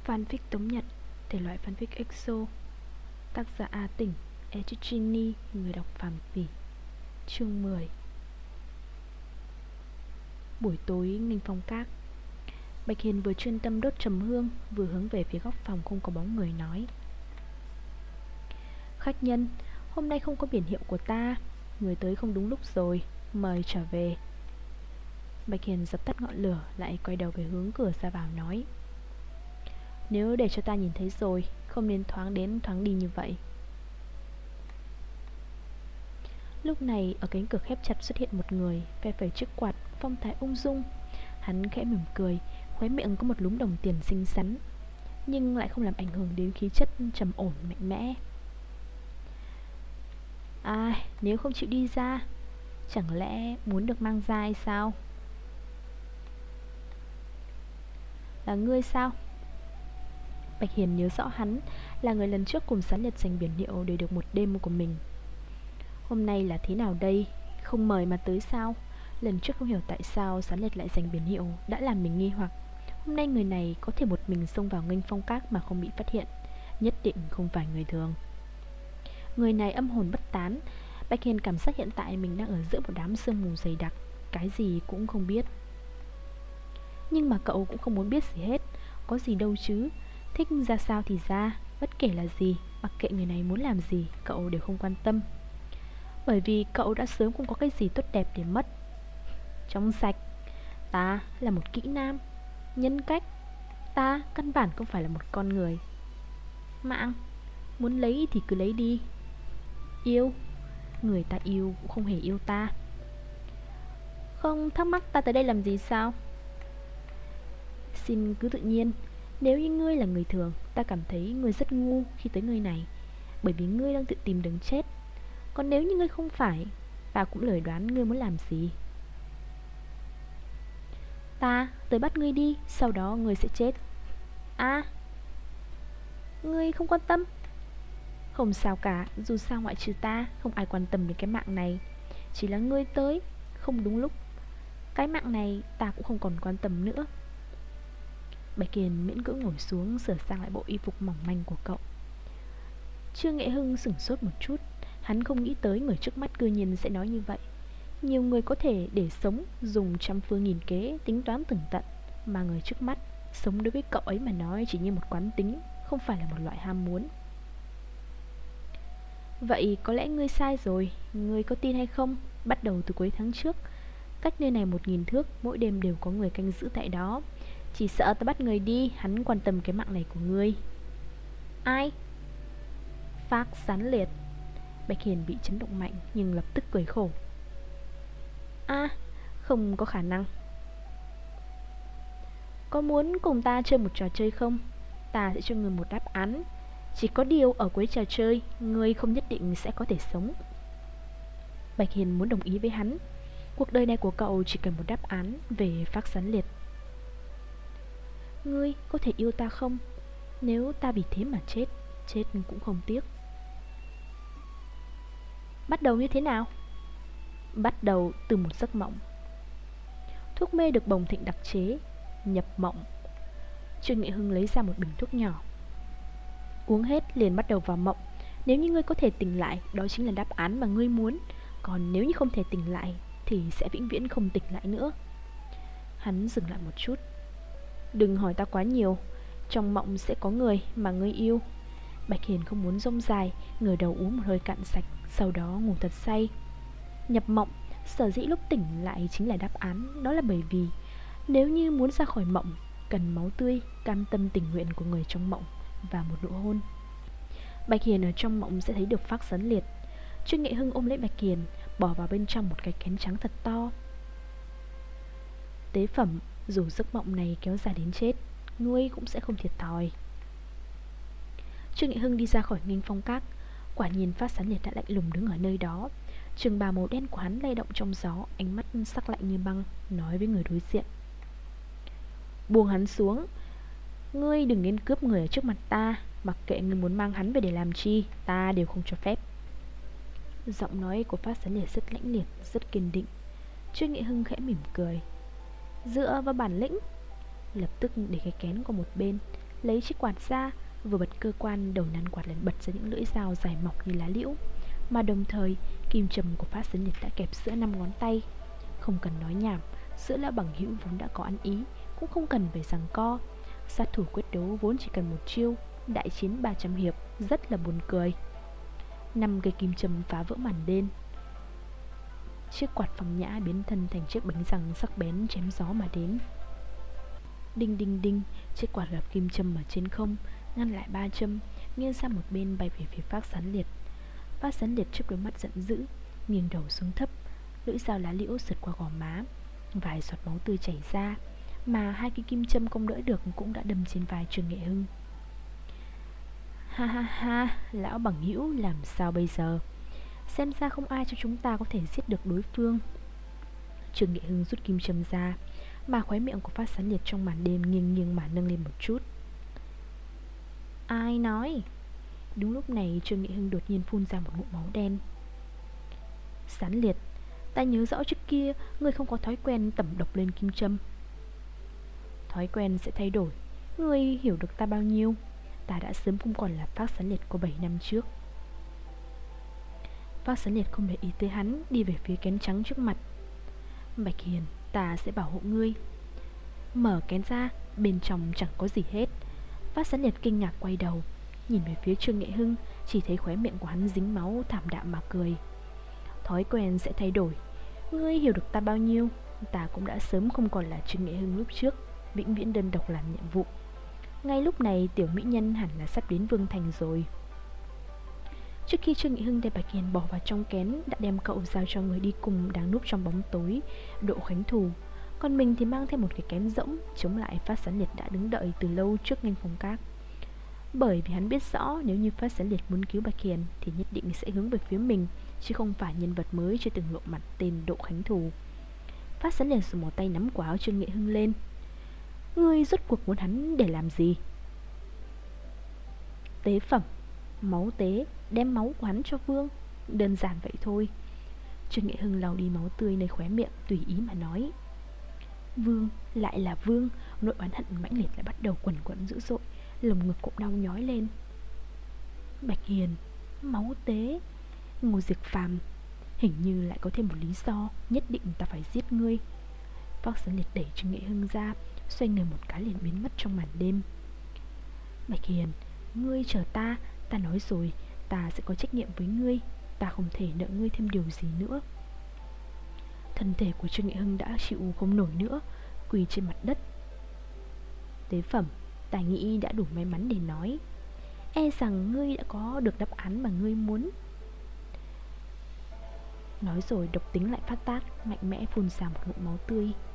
Fanfic Tống Nhật, thể loại fanfic EXO. Tác giả A Tỉnh, Echini, người đọc Phàm Phỉ. Chương 10. Buổi tối nghênh phong các. Bạch Hiền vừa chuyên tâm đốt trầm hương, vừa hướng về phía góc phòng không có bóng người nói: khách nhân, hôm nay không có biển hiệu của ta, người tới không đúng lúc rồi, mời trở về. Bạch Hiền dập tắt ngọn lửa, lại quay đầu về hướng cửa ra vào nói: nếu để cho ta nhìn thấy rồi, không nên thoáng đến thoáng đi như vậy. Lúc này ở cánh cửa khép chặt xuất hiện một người, phe phẩy chiếc quạt, phong thái ung dung. Hắn khẽ mỉm cười, khóe miệng có một lúm đồng tiền xinh xắn, nhưng lại không làm ảnh hưởng đến khí chất trầm ổn mạnh mẽ. Nếu không chịu đi ra, chẳng lẽ muốn được mang ra hay sao? Là ngươi sao? Bạch Hiền nhớ rõ hắn là người lần trước cùng Sán Liệt giành biển hiệu để được một đêm của mình. Hôm nay là thế nào đây? Không mời mà tới sao? Lần trước không hiểu tại sao Sán Liệt lại giành biển hiệu, đã làm mình nghi hoặc. Hôm nay người này có thể một mình xông vào nghênh phong các mà không bị phát hiện, nhất định không phải người thường. Người này âm hồn bất tán. Bạch Hiền cảm giác hiện tại mình đang ở giữa một đám sương mù dày đặc, cái gì cũng không biết. Nhưng mà cậu cũng không muốn biết gì hết. Có gì đâu chứ, thích ra sao thì ra, bất kể là gì, mặc kệ người này muốn làm gì, cậu đều không quan tâm. Bởi vì cậu đã sớm không có cái gì tốt đẹp để mất. Trong sạch, ta là một kỹ nam. Nhân cách, ta căn bản không phải là một con người. Mạng, muốn lấy thì cứ lấy đi. Yêu, người ta yêu cũng không hề yêu ta. Không thắc mắc ta tới đây làm gì sao? Xin cứ tự nhiên. Nếu như ngươi là người thường, ta cảm thấy ngươi rất ngu khi tới nơi này, bởi vì ngươi đang tự tìm đường chết. Còn nếu như ngươi không phải, ta cũng lười đoán ngươi muốn làm gì. Ta tới bắt ngươi đi, sau đó ngươi sẽ chết. Ngươi không quan tâm? Không sao cả, dù sao ngoại trừ ta, không ai quan tâm đến cái mạng này. Chỉ là ngươi tới không đúng lúc. Cái mạng này ta cũng không còn quan tâm nữa. Bạch Kiền miễn cưỡng ngồi xuống, sửa sang lại bộ y phục mỏng manh của cậu. Trương Nghệ Hưng sửng sốt một chút. Hắn không nghĩ tới người trước mắt cư nhiên sẽ nói như vậy. Nhiều người có thể để sống dùng trăm phương nghìn kế, tính toán tường tận, mà người trước mắt sống đối với cậu ấy mà nói chỉ như một quán tính, không phải là một loại ham muốn. Vậy có lẽ ngươi sai rồi. Ngươi có tin hay không, bắt đầu từ cuối tháng trước, cách nơi này 1000 thước, mỗi đêm đều có người canh giữ tại đó. Chỉ sợ ta bắt người đi, hắn quan tâm cái mạng này của ngươi. Ai? Phác Sán Liệt. Bạch Hiền bị chấn động mạnh nhưng lập tức cười khổ. Không có khả năng. Có muốn cùng ta chơi một trò chơi không? Ta sẽ cho ngươi một đáp án. Chỉ có điều ở cuối trò chơi, ngươi không nhất định sẽ có thể sống. Bạch Hiền muốn đồng ý với hắn. Cuộc đời này của cậu chỉ cần một đáp án về Phác Sán Liệt. Ngươi có thể yêu ta không? Nếu ta vì thế mà chết, chết cũng không tiếc. Bắt đầu như thế nào? Bắt đầu từ một giấc mộng. Thuốc mê được Bồng Thịnh đặc chế. Nhập mộng. Trương Nghệ Hưng lấy ra một bình thuốc nhỏ. Uống hết liền bắt đầu vào mộng. Nếu như ngươi có thể tỉnh lại, đó chính là đáp án mà ngươi muốn. Còn nếu như không thể tỉnh lại, thì sẽ vĩnh viễn không tỉnh lại nữa. Hắn dừng lại một chút. Đừng hỏi ta quá nhiều. Trong mộng sẽ có người mà ngươi yêu. Bạch Hiền không muốn rông dài, ngửa đầu uống một hơi cạn sạch, sau đó ngủ thật say. Nhập mộng, sở dĩ lúc tỉnh lại chính là đáp án. Đó là bởi vì nếu như muốn ra khỏi mộng, cần máu tươi, cam tâm tình nguyện của người trong mộng và một nụ hôn. Bạch Hiền ở trong mộng sẽ thấy được Phác Sán Liệt. Trương Nghệ Hưng ôm lấy Bạch Hiền, bỏ vào bên trong một cái kén trắng thật to. Tế phẩm, dù giấc mộng này kéo dài đến chết, ngươi cũng sẽ không thiệt thòi. Trương Nghệ Hưng đi ra khỏi nghênh phong các. Quả nhiên Phác Sán Liệt đã lạnh lùng đứng ở nơi đó. Trường bào màu đen của hắn lay động trong gió, ánh mắt sắc lạnh như băng, nói với người đối diện: buông hắn xuống. Ngươi đừng nên cướp người ở trước mặt ta. Mặc kệ ngươi muốn mang hắn về để làm chi, ta đều không cho phép. Giọng nói của Phác Sán Liệt rất lãnh liệt, rất kiên định. Trương Nghệ Hưng khẽ mỉm cười. Dựa vào bản lĩnh. Lập tức để cái kén qua một bên, lấy chiếc quạt ra, vừa bật cơ quan, đầu nan quạt liền bật ra những lưỡi dao dài mọc như lá liễu. Mà đồng thời, kim châm của Phát Sấn Liệt đã kẹp giữa 5 ngón tay. Không cần nói nhảm, giữa lão bằng hữu vốn đã có ăn ý, cũng không cần phải giằng co. Sát thủ quyết đấu vốn chỉ cần một chiêu, đại chiến 300 hiệp, rất là buồn cười. 5 cây kim châm phá vỡ màn đêm. Chiếc quạt phong nhã biến thân thành chiếc bánh răng sắc bén chém gió mà đến. Đinh đinh đinh, chiếc quạt gặp kim châm ở trên không, ngăn lại 3 châm, nghiêng sang một bên bay về phía Phát Sấn Liệt. Phát Sấn Liệt trước đôi mắt giận dữ, nghiêng đầu xuống thấp, lưỡi dao lá liễu sượt qua gò má, vài giọt máu tươi chảy ra, mà 2 cây kim châm không đỡ được cũng đã đâm trên vai Trương Nghệ Hưng. Ha ha ha, lão bằng hữu, làm sao bây giờ? Xem ra không ai cho chúng ta có thể giết được đối phương. Trương Nghệ Hưng rút kim châm ra, mà khóe miệng của Phát Sấn Liệt trong màn đêm nghiêng nghiêng mà nâng lên một chút. Ai nói? Đúng lúc này Trương Nghệ Hưng đột nhiên phun ra một ngụm máu đen. Sán Liệt, ta nhớ rõ trước kia ngươi không có thói quen tẩm độc lên kim châm. Thói quen sẽ thay đổi, ngươi hiểu được ta bao nhiêu? Ta đã sớm không còn là Phát Sán Liệt của 7 năm trước. Phát Sán Liệt không để ý tới hắn, đi về phía kén trắng trước mặt. Bạch Hiền, ta sẽ bảo hộ ngươi. Mở kén ra, bên trong chẳng có gì hết. Phát Sán Liệt kinh ngạc quay đầu, nhìn về phía Trương Nghệ Hưng, chỉ thấy khóe miệng của hắn dính máu, thảm đạm mà cười. Thói quen sẽ thay đổi, ngươi hiểu được ta bao nhiêu? Ta cũng đã sớm không còn là Trương Nghệ Hưng lúc trước, vĩnh viễn đơn độc làm nhiệm vụ. Ngay lúc này tiểu mỹ nhân hẳn là sắp đến Vương Thành rồi. Trước khi Trương Nghệ Hưng đem Bạch Hiền bỏ vào trong kén, đã đem cậu giao cho người đi cùng đang núp trong bóng tối, Độ Khánh Thù. Còn mình thì mang thêm một cái kén rỗng, chống lại Phát Sán Liệt đã đứng đợi từ lâu trước nghênh phong các. Bởi vì hắn biết rõ nếu như Phát Sán Liệt muốn cứu Bạch Hiền thì nhất định sẽ hướng về phía mình, chứ không phải nhân vật mới chưa từng lộ mặt tên Độ Khánh Thù. Phát Sán Liệt dùng một tay nắm quả áo Trương Nghệ Hưng lên. Ngươi rốt cuộc muốn hắn để làm gì? Tế phẩm, máu tế, đem máu của hắn cho Vương. Đơn giản vậy thôi. Trương Nghệ Hưng lau đi máu tươi nơi khóe miệng, tùy ý mà nói. Vương, lại là Vương. Nỗi oán hận mãnh liệt lại bắt đầu quần quẫn dữ dội, lồng ngực cũng đau nhói lên. Bạch Hiền, máu tế, Ngô Diệc Phàm, hình như lại có thêm một lý do, nhất định ta phải giết ngươi. Phát Sán Liệt đẩy Trương Nghệ Hưng ra, xoay người một cái liền biến mất trong màn đêm. Bạch Hiền, ngươi chờ ta, ta nói rồi, ta sẽ có trách nhiệm với ngươi, ta không thể nợ ngươi thêm điều gì nữa. Thân thể của Trương Nghệ Hưng đã chịu không nổi nữa, quỳ trên mặt đất. Tế phẩm, ta nghĩ đã đủ may mắn để nói. E rằng ngươi đã có được đáp án mà ngươi muốn. Nói rồi độc tính lại phát tác, mạnh mẽ phun ra một ngụm máu tươi.